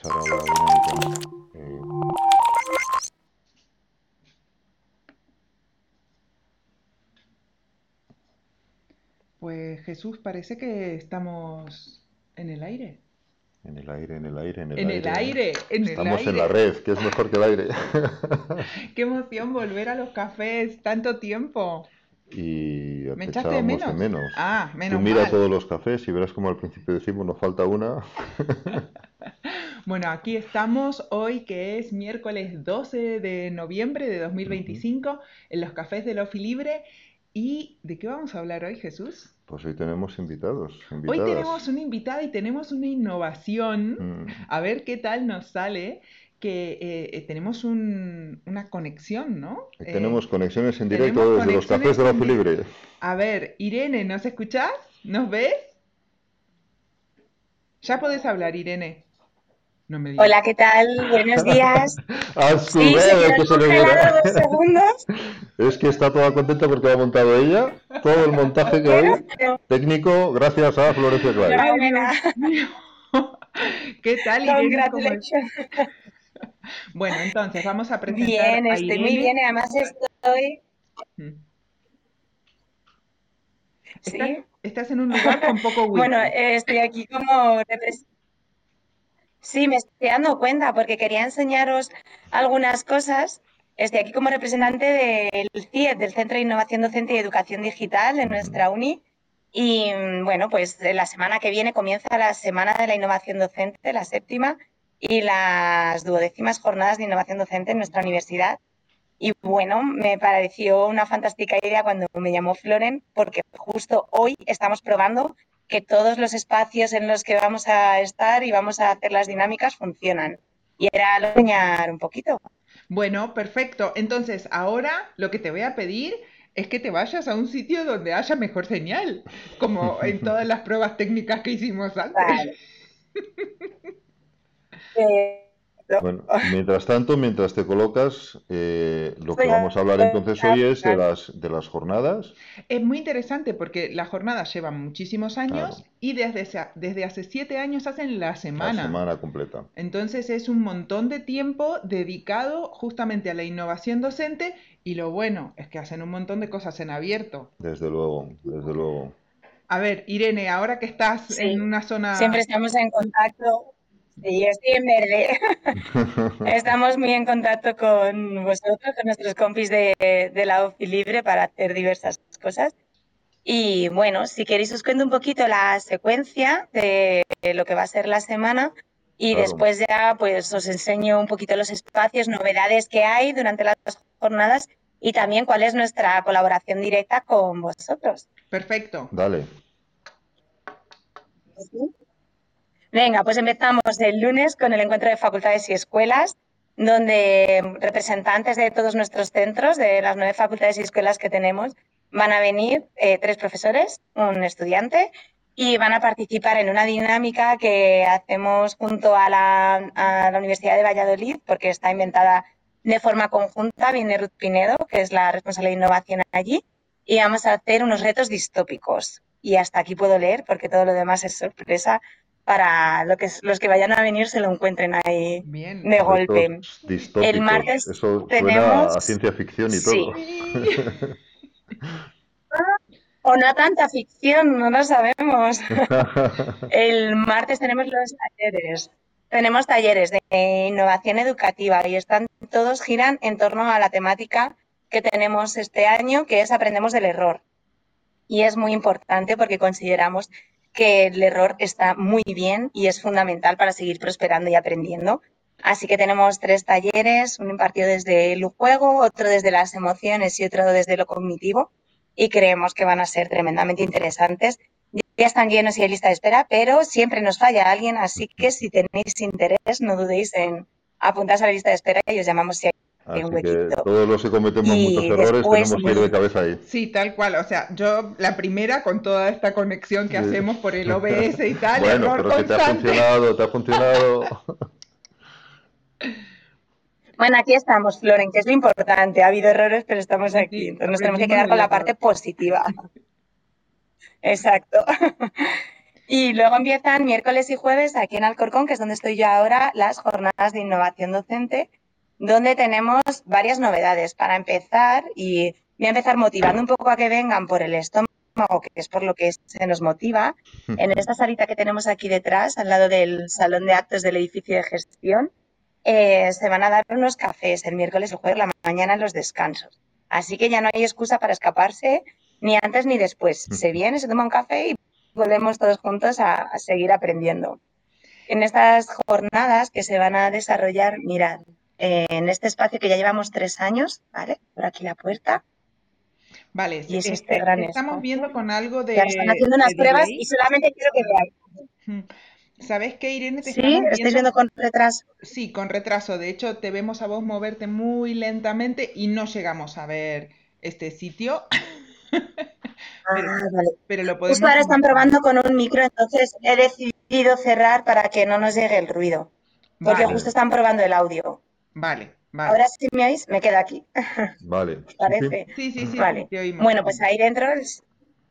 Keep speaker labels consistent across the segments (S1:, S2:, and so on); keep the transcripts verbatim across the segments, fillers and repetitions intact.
S1: Ahora la dinámica. Eh,
S2: Pues Jesús, parece que estamos en el aire.
S1: en el aire, en el aire, en el
S2: En el
S1: aire.
S2: aire, en el
S1: Estamos en la
S2: aire.
S1: red, que es mejor que el aire.
S2: Qué emoción volver a los cafés, tanto tiempo.
S1: Y ya
S2: ¿Me
S1: te
S2: echaste de
S1: echábamos de
S2: menos?
S1: menos.
S2: Ah,
S1: Tú
S2: menos
S1: mira
S2: mal.
S1: todos los cafés y verás como al principio decimos nos falta una.
S2: Bueno, aquí estamos hoy que es miércoles doce de noviembre de dos mil
S1: Ujú.
S2: veinticinco en los cafés de Lofi Libre. ¿Y de qué vamos a hablar hoy, Jesús?
S1: Pues hoy tenemos invitados,
S2: Hoy
S1: invitadas.
S2: tenemos una invitada y tenemos una innovación.
S1: Mm.
S2: A ver qué tal nos sale. Que eh, eh, tenemos un- una conexión, ¿no?
S1: Hoy
S2: Eh,
S1: tenemos conexiones en
S2: tenemos
S1: directo desde los cafés
S2: conexiones
S1: de la
S2: en... di-
S1: Libre.
S2: A ver, Irene, ¿nos escuchás? ¿Nos ves? Ya podés hablar, Irene. No me digas.
S1: Ah.
S2: que-
S3: Hola, ¿qué tal? Buenos días.
S1: ¡A su
S3: Sí, se
S1: vez!
S3: quedó
S1: ¡Que se le
S3: congelado
S1: verá!
S3: dos segundos,
S1: Es que está toda contenta porque lo ha montado ella. Todo el montaje que
S3: pero,
S1: hoy.
S3: pero
S1: Técnico, gracias a Florencia Clay.
S2: Ay, Dios
S3: enhorabuena.
S2: mío. ¿Qué tal, Irene? ¿Cómo es?
S3: Congratulations.
S2: Bueno, entonces vamos a presentar
S3: Bien,
S2: a
S3: estoy muy bien.
S2: Irene.
S3: y Además estoy,
S2: Mm. Estás,
S3: sí.
S2: estás en un lugar con poco
S3: Bueno,
S2: wifi.
S3: eh, estoy aquí como repres- Sí, me estoy dando cuenta porque quería enseñaros algunas cosas. Estoy aquí como representante del C I E, del Centro de Innovación Docente y Educación Digital de
S1: Ujú.
S3: nuestra uni. Y mm, bueno, pues eh, la semana que viene comienza la Semana de la Innovación Docente, la séptima, y las duodécimas jornadas de innovación docente en nuestra universidad. Y bueno, me pareció una fantástica idea cuando me llamó Floren, porque justo hoy estamos probando que todos los espacios en los que vamos a estar y vamos a hacer las dinámicas funcionan. Y era lo de enseñar un poquito.
S2: Bueno, perfecto. Entonces, ahora lo que te voy a pedir es que te vayas a un sitio donde haya mejor señal, como en todas las pruebas técnicas que hicimos antes.
S3: Vale. Eh,
S1: Bueno, mientras tanto, mientras te colocas, eh, lo que
S3: Estoy
S1: vamos a hablar entonces hoy es de las, de las jornadas.
S2: Es muy interesante porque las jornadas llevan muchísimos
S1: Claro,
S2: años y desde, esa- desde hace siete años hacen la
S1: la
S2: semana.
S1: semana completa.
S2: Entonces es un montón de tiempo dedicado justamente a la innovación docente y lo bueno es que hacen un montón de cosas en abierto.
S1: Desde luego, desde luego.
S2: A ver, Irene, ahora que estás
S3: Sí,
S2: en una
S3: siempre
S2: zona...
S3: estamos en contacto. Sí, estoy en verde. Estamos muy en contacto con vosotros, con nuestros compis de, de la O F I Libre para hacer diversas cosas. Y bueno, si queréis os cuento un poquito la secuencia de lo que va a ser la semana y
S1: Claro,
S3: después ya pues os enseño un poquito los espacios, novedades que hay durante las jornadas y también cuál es nuestra colaboración directa con vosotros.
S2: Perfecto.
S1: dale.
S3: ¿Sí? Venga, pues empezamos el lunes con el encuentro de facultades y escuelas, donde representantes de todos nuestros centros, de las nueve facultades y escuelas que tenemos, van a venir eh, tres profesores, un estudiante, y van a participar en una dinámica que hacemos junto a la, a la Universidad de Valladolid, porque está inventada de forma conjunta. Viene Ruth Pinedo, que es la responsable de innovación allí, y vamos a hacer unos retos distópicos. Y hasta aquí puedo leer, porque todo lo demás es sorpresa para lo que, los que vayan a venir se lo encuentren ahí
S2: Bien.
S3: de
S1: Retos
S3: golpe. El
S1: distópicos.
S3: martes
S1: Eso suena a
S3: tenemos,
S1: ciencia ficción y
S3: sí,
S1: todo.
S2: Sí.
S3: o no tanta ficción, no lo sabemos. El martes tenemos los talleres. Tenemos talleres de innovación educativa y están todos giran en torno a la temática que tenemos este año, que es Aprendemos del error. Y es muy importante porque consideramos que el error está muy bien y es fundamental para seguir prosperando y aprendiendo. Así que tenemos tres talleres, uno impartido desde el juego, otro desde las emociones y otro desde lo cognitivo. Y creemos que van a ser tremendamente interesantes. Ya están llenos y hay lista de espera, pero siempre nos falla alguien, así que si tenéis interés, no dudéis en apuntarse a la lista de espera y os llamamos si hay un
S1: Así que
S3: huequito.
S1: todos los que cometemos muchos
S3: Y
S1: errores
S3: después,
S1: tenemos que ir de cabeza ahí.
S2: Sí, tal cual. O sea, yo la primera con toda esta conexión que
S1: Sí.
S2: hacemos por el O B S y tal,
S1: Bueno,
S2: error
S1: pero si te ha
S2: constante.
S1: funcionado, te ha funcionado.
S3: bueno, aquí estamos, Floren, que es lo importante. Ha habido errores, pero estamos
S2: Sí,
S3: aquí.
S2: sí,
S3: Entonces nos tenemos que
S2: aprendimos
S3: quedar con
S2: del
S3: la parte
S2: error.
S3: positiva. Exacto. Y luego empiezan miércoles y jueves aquí en Alcorcón, que es donde estoy yo ahora, las jornadas de innovación docente, donde tenemos varias novedades. Para empezar, y voy a empezar motivando un poco a que vengan por el estómago, que es por lo que se nos motiva, en esta salita que tenemos aquí detrás, al lado del salón de actos del edificio de gestión, eh, se van a dar unos cafés el miércoles y el jueves por la mañana en los descansos. Así que ya no hay excusa para escaparse ni antes ni después. Se viene, se toma un café y volvemos todos juntos a, a seguir aprendiendo. En estas jornadas que se van a desarrollar, mirad, eh, en este espacio que ya llevamos tres años, ¿vale? Por aquí la puerta.
S2: Vale,
S3: Y es
S2: este,
S3: este gran
S2: estamos
S3: espacio.
S2: viendo con algo
S3: Que ahora están
S2: de,
S3: haciendo unas
S2: de
S3: pruebas y
S2: delay.
S3: solamente quiero que veáis.
S2: Mm. ¿Sabes qué, Irene? Te
S3: ¿Sí?
S2: estamos
S3: ¿Estáis
S2: viendo,
S3: viendo con retraso?
S2: sí, con retraso. De hecho, te vemos a vos moverte muy lentamente y no llegamos a ver este sitio, pero,
S3: Ah, vale.
S2: pero lo
S3: Justo
S2: podemos
S3: ahora están
S2: imaginar.
S3: probando con un micro, entonces he decidido cerrar para que no nos llegue el ruido. Porque
S2: Vale,
S3: justo
S1: Bien,
S3: están probando el audio.
S2: vale, vale.
S3: Ahora si me oís, me quedo aquí.
S1: vale.
S3: ¿Os
S1: Sí, sí.
S3: parece?
S2: Sí, sí, sí, sí,
S3: Vale.
S2: te oímos, te
S3: Bueno, pues
S2: oímos.
S3: ahí dentro, es-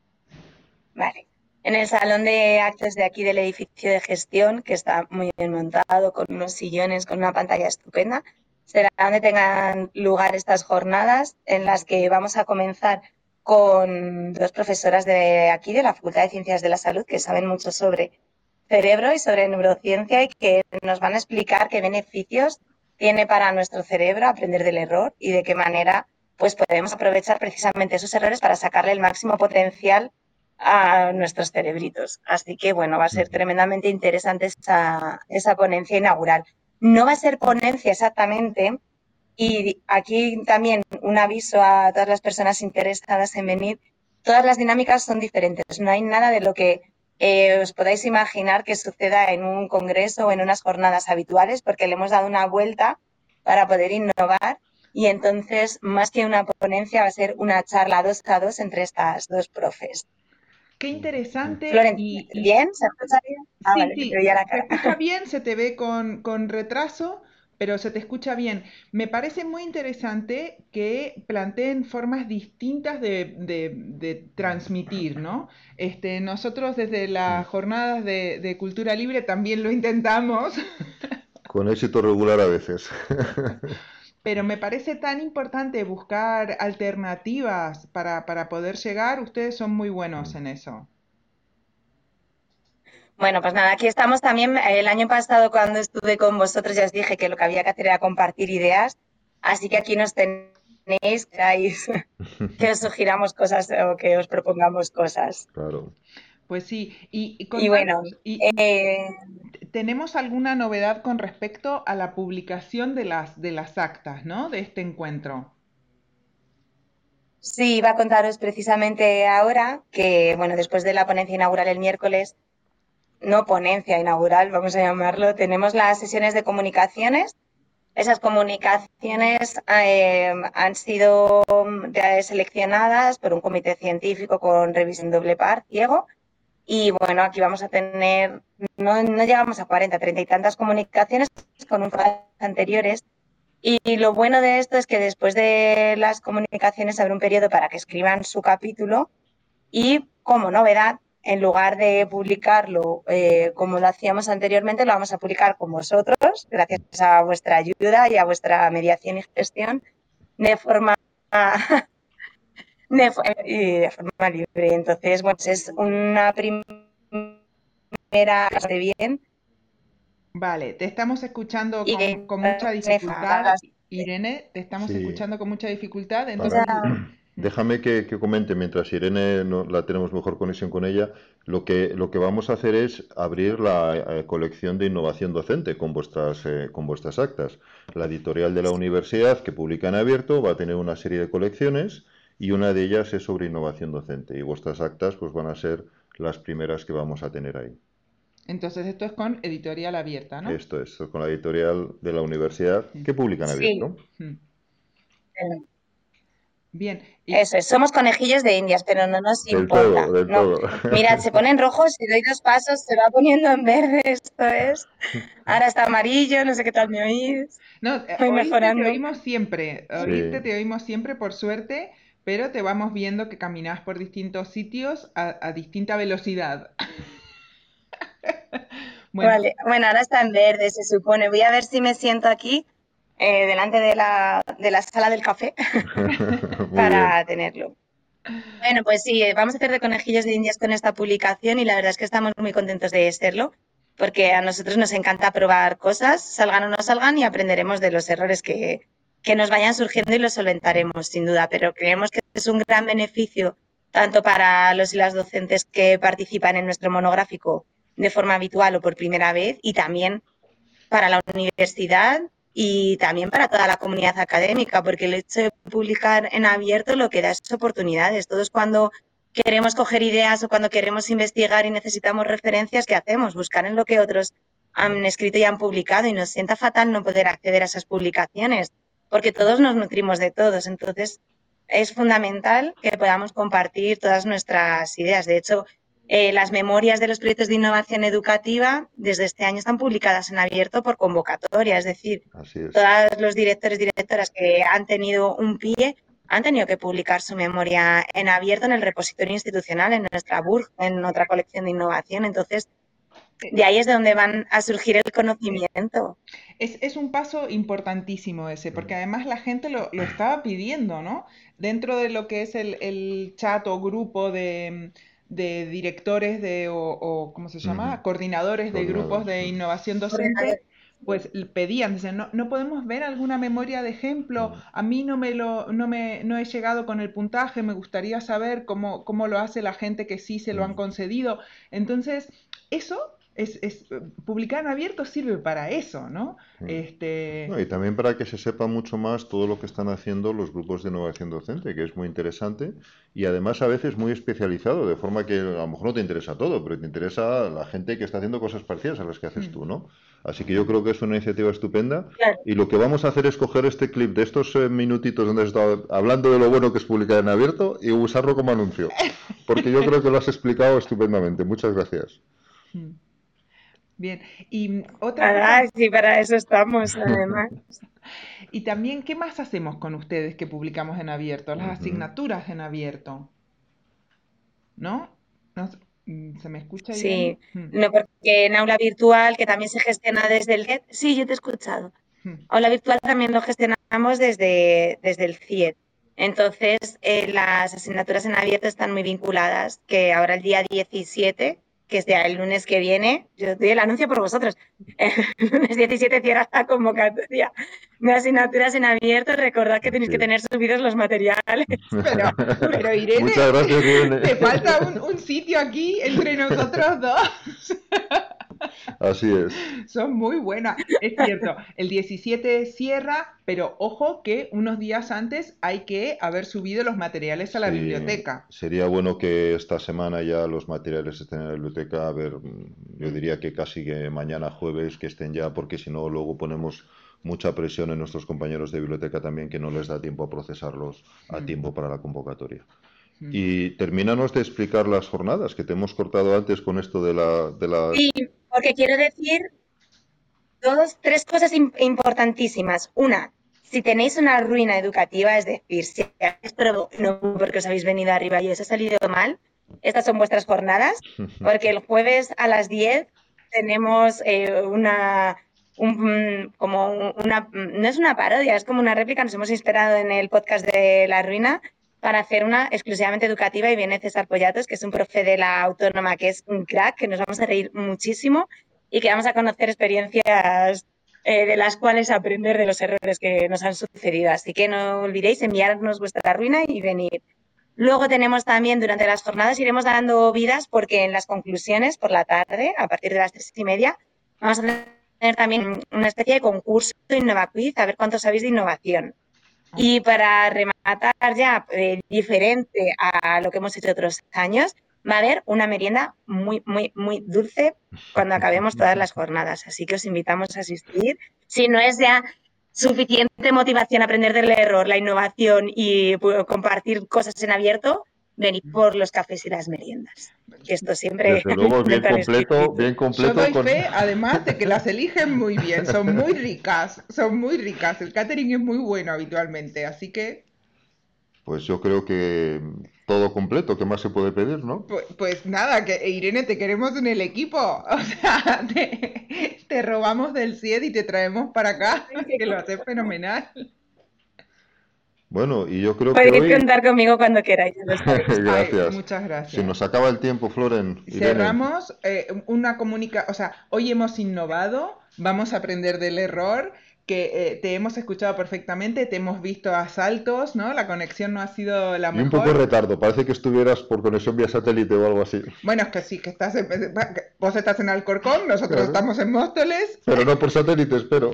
S3: vale. En el salón de actos de aquí del edificio de gestión, que está muy bien montado, con unos sillones, con una pantalla estupenda, será donde tengan lugar estas jornadas en las que vamos a comenzar con dos profesoras de aquí, de la Facultad de Ciencias de la Salud, que saben mucho sobre cerebro y sobre neurociencia y que nos van a explicar qué beneficios tiene para nuestro cerebro aprender del error y de qué manera pues podemos aprovechar precisamente esos errores para sacarle el máximo potencial a nuestros cerebritos. Así que, bueno, va a ser tremendamente interesante esa, esa ponencia inaugural. No va a ser ponencia exactamente, y aquí también un aviso a todas las personas interesadas en venir. Todas las dinámicas son diferentes. No hay nada de lo que eh, os podáis imaginar que suceda en un congreso o en unas jornadas habituales, porque le hemos dado una vuelta para poder innovar. Y entonces, más que una ponencia, va a ser una charla dos a dos entre estas dos profes.
S2: Qué interesante
S3: Floren,
S2: y, y
S3: ¿bien? ¿Se escucha bien? Ah,
S2: sí,
S3: vale, que te
S2: sí,
S3: veía la
S2: se
S3: cara.
S2: escucha bien, se te ve con, con retraso, pero se te escucha bien. Me parece muy interesante que planteen formas distintas de, de- de transmitir, ¿no? Este, nosotros desde las jornadas de, de cultura libre también lo intentamos,
S1: Con éxito regular a veces.
S2: pero me parece tan importante buscar alternativas para, para poder llegar. Ustedes son muy buenos en eso.
S3: Bueno, pues nada, aquí estamos también. El año pasado cuando estuve con vosotros ya os dije que lo que había que hacer era compartir ideas, así que aquí nos tenéis, queráis que os sugiramos cosas o que os propongamos cosas.
S1: Claro.
S2: Pues sí, y, y
S3: Y bueno,
S2: contanos, y, y
S3: eh,
S2: ¿tenemos alguna novedad con respecto a la publicación de las, de las actas, ¿no? De este encuentro?
S3: sí, iba a contaros precisamente ahora que, bueno, después de la ponencia inaugural el miércoles, no ponencia inaugural, vamos a llamarlo, tenemos las sesiones de comunicaciones. Esas comunicaciones eh, han sido eh, seleccionadas por un comité científico con revisión doble par, ciego, y bueno, aquí vamos a tener, no, no llegamos a cuarenta, treinta y tantas comunicaciones con un anteriores. Y, y lo bueno de esto es que después de las comunicaciones habrá un periodo para que escriban su capítulo y, como novedad, en lugar de publicarlo eh, como lo hacíamos anteriormente, lo vamos a publicar con vosotros, gracias a vuestra ayuda y a vuestra mediación y gestión, de forma, de, y de forma libre. Entonces, bueno, es una primera de bien
S2: Vale, te estamos escuchando
S3: y
S2: con,
S3: que
S2: con mucha dificultad, Irene, te estamos
S1: Sí,
S2: escuchando con mucha dificultad,
S1: vale.
S2: entonces, mm,
S1: Déjame que, que comente mientras Irene no, la tenemos mejor conexión con ella. Lo que, lo que vamos a hacer es abrir la eh, colección de innovación docente con vuestras, eh, con vuestras actas. La editorial de la universidad que publica en abierto va a tener una serie de colecciones y una de ellas es sobre innovación docente. Y vuestras actas pues van a ser las primeras que vamos a tener ahí.
S2: entonces esto es con editorial abierta, ¿no?
S1: Esto es con la editorial de la universidad
S2: Mm,
S1: que publica en
S3: sí.
S1: abierto.
S2: mm. Bien, y
S3: Eso es, somos conejillos de indias, pero no nos
S1: Del todo,
S3: importa.
S1: del
S3: No,
S1: todo.
S3: mirad, se ponen rojos, si doy dos pasos se va poniendo en verde, esto es. Ahora está amarillo, no sé qué tal me oís.
S2: no, eh,
S3: Voy
S2: oírte te
S3: mejorando.
S2: oímos siempre, oírte
S1: Sí.
S2: te oímos siempre por suerte, pero te vamos viendo que caminás por distintos sitios a, a distinta velocidad. Bueno,
S3: Vale, bueno, ahora está en verde, se supone. Voy a ver si me siento aquí, eh, delante de la, de la sala del café,
S1: Muy bien.
S3: para tenerlo. Bueno, pues sí, eh, vamos a hacer de conejillos de indias con esta publicación y la verdad es que estamos muy contentos de serlo, porque a nosotros nos encanta probar cosas, salgan o no salgan, y aprenderemos de los errores que, que nos vayan surgiendo y los solventaremos, sin duda. Pero creemos que es un gran beneficio tanto para los y las docentes que participan en nuestro monográfico de forma habitual o por primera vez, y también para la universidad y también para toda la comunidad académica, porque el hecho de publicar en abierto lo que da es oportunidades. Todos, cuando queremos coger ideas o cuando queremos investigar y necesitamos referencias, ¿qué hacemos? Buscar en lo que otros han escrito y han publicado, y nos sienta fatal no poder acceder a esas publicaciones, porque todos nos nutrimos de todos. Entonces, es fundamental que podamos compartir todas nuestras ideas. De hecho, eh, las memorias de los proyectos de innovación educativa desde este año están publicadas en abierto por convocatoria, es decir,
S1: Así es.
S3: todos los directores y directoras que han tenido un pie han tenido que publicar su memoria en abierto en el repositorio institucional, en nuestra B U R G, en otra colección de innovación. Entonces, de ahí es de donde van a surgir el conocimiento.
S2: Es, es un paso importantísimo ese, porque además la gente lo, lo estaba pidiendo, ¿no? Dentro de lo que es el, el chat o grupo de, de directores de, o, o, ¿cómo se llama?
S1: Ujú.
S2: Coordinadores de grupos
S1: Coordinadores.
S2: de
S1: Ujú.
S2: innovación docente,
S3: Ordenador.
S2: pues l- pedían, dicen, no, no podemos ver alguna memoria de ejemplo,
S1: Ujú.
S2: a mí no me lo, no me, no he llegado con el puntaje, me gustaría saber cómo, cómo lo hace la gente que sí se lo han
S1: Ujú.
S2: concedido. Entonces, eso es, es, publicar en abierto sirve para eso, ¿no?
S1: Ujú.
S2: Este,
S1: No, y también para que se sepa mucho más todo lo que están haciendo los grupos de innovación docente, que es muy interesante y además a veces muy especializado, de forma que a lo mejor no te interesa todo, pero te interesa la gente que está haciendo cosas parecidas a las que haces tú, ¿no? Así que yo creo que es una iniciativa estupenda
S3: Claro.
S1: y lo que vamos a hacer es coger este clip de estos eh, minutitos donde has estado hablando de lo bueno que es publicar en abierto y usarlo como anuncio, porque yo creo que lo has explicado estupendamente. Muchas gracias.
S2: bien, y otra
S3: Ah,
S2: cosa,
S3: sí, para eso estamos, además.
S2: y también, ¿qué más hacemos con ustedes que publicamos en abierto? Las
S1: Ujú.
S2: asignaturas en abierto, ¿no? No sé, mm, ¿se me escucha, Irene?
S3: Sí,
S2: Mm,
S3: no, porque en aula virtual, que también se gestiona desde el C I E D, sí, yo te he escuchado.
S2: mm.
S3: Aula virtual también lo gestionamos desde, desde el C I E D. Entonces, eh, las asignaturas en abierto están muy vinculadas, que ahora el día diecisiete, que es ya el lunes que viene, yo doy el anuncio por vosotros, el lunes diecisiete cierra la convocatoria de asignaturas en abierto. Recordad que tenéis
S1: Así
S3: que tener
S1: es.
S3: subidos los materiales.
S2: Pero, pero Irene,
S1: Muchas gracias, Irene.
S2: te falta un, un sitio aquí entre nosotros dos.
S1: Así es.
S2: Son muy buenas. Es cierto, el diecisiete cierra, pero ojo que unos días antes hay que haber subido los materiales a la
S1: Sí,
S2: biblioteca.
S1: sería bueno que esta semana ya los materiales estén en la biblioteca. A ver, mm, yo
S2: Mm,
S1: diría que casi que mañana jueves que estén ya, porque si no, luego ponemos mucha presión en nuestros compañeros de biblioteca también, que no les da tiempo a procesarlos a
S2: mm,
S1: tiempo para la convocatoria.
S2: mm.
S1: Y termínanos de explicar las jornadas, que te hemos cortado antes con esto de la, de la...
S3: Sí, porque quiero decir dos, tres cosas im- importantísimas. Una, si tenéis una ruina educativa, es decir, si habéis probado no porque os habéis venido arriba y os ha salido mal, estas son vuestras jornadas, porque el jueves a las diez tenemos eh, una, un, como una, no es una parodia, es como una réplica. Nos hemos inspirado en el podcast de La Ruina para hacer una exclusivamente educativa, y viene César Pollatos, que es un profe de la Autónoma, que es un crack, que nos vamos a reír muchísimo y que vamos a conocer experiencias eh, de las cuales aprender de los errores que nos han sucedido. Así que no olvidéis enviarnos vuestra ruina y venir. Luego tenemos también, durante las jornadas iremos dando vidas, porque en las conclusiones por la tarde, a partir de las tres y media, vamos a tener también una especie de concurso InnovaQuiz, a ver cuántos sabéis de innovación.
S2: Ah,
S3: Y para rematar ya, eh, diferente a lo que hemos hecho otros años, va a haber una merienda muy, muy, muy dulce cuando acabemos todas las jornadas. Así que os invitamos a asistir. Si no es ya suficiente motivación aprender del error, la innovación y pues, compartir cosas en abierto, venid por los cafés y las meriendas. Que esto siempre
S1: Desde luego, bien
S3: aumenta el
S1: completo,
S3: espíritu.
S1: bien
S2: yo
S1: completo
S2: doy
S1: con...
S2: fe, además, de que las eligen muy bien, son muy ricas, son muy ricas. El catering es muy bueno habitualmente, así que
S1: Pues yo creo que todo completo, ¿qué más se puede pedir, no?
S2: Pues, pues nada, que Irene, te queremos en el equipo. O sea, te, te robamos del C I E D y te traemos para acá, que lo haces fenomenal.
S1: Bueno, y yo creo que
S3: Podéis
S1: hoy...
S3: contar conmigo cuando queráis, ya lo sabéis.
S2: Ay,
S1: Gracias.
S2: muchas
S1: Se
S2: gracias.
S1: nos acaba el tiempo, Floren. Irene.
S2: Cerramos eh, una comunica, o sea, hoy hemos innovado, vamos a aprender del error, que eh, te hemos escuchado perfectamente, te hemos visto a saltos, ¿no? La conexión no ha sido la
S1: Y un poco
S2: mejor.
S1: retardo, parece que estuvieras por conexión vía satélite o algo así.
S2: Bueno, es que sí, que estás en- vos estás en Alcorcón, nosotros
S1: Claro.
S2: estamos en Móstoles.
S1: Pero no por satélite, espero.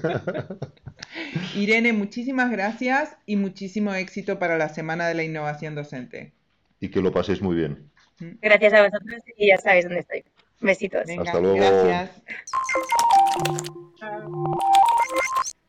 S2: Irene, muchísimas gracias y muchísimo éxito para la Semana de la Innovación Docente.
S1: Y que lo paséis muy bien.
S3: Gracias a vosotros y ya sabéis dónde estoy. Besitos.
S2: Venga,
S1: Hasta luego.
S2: gracias.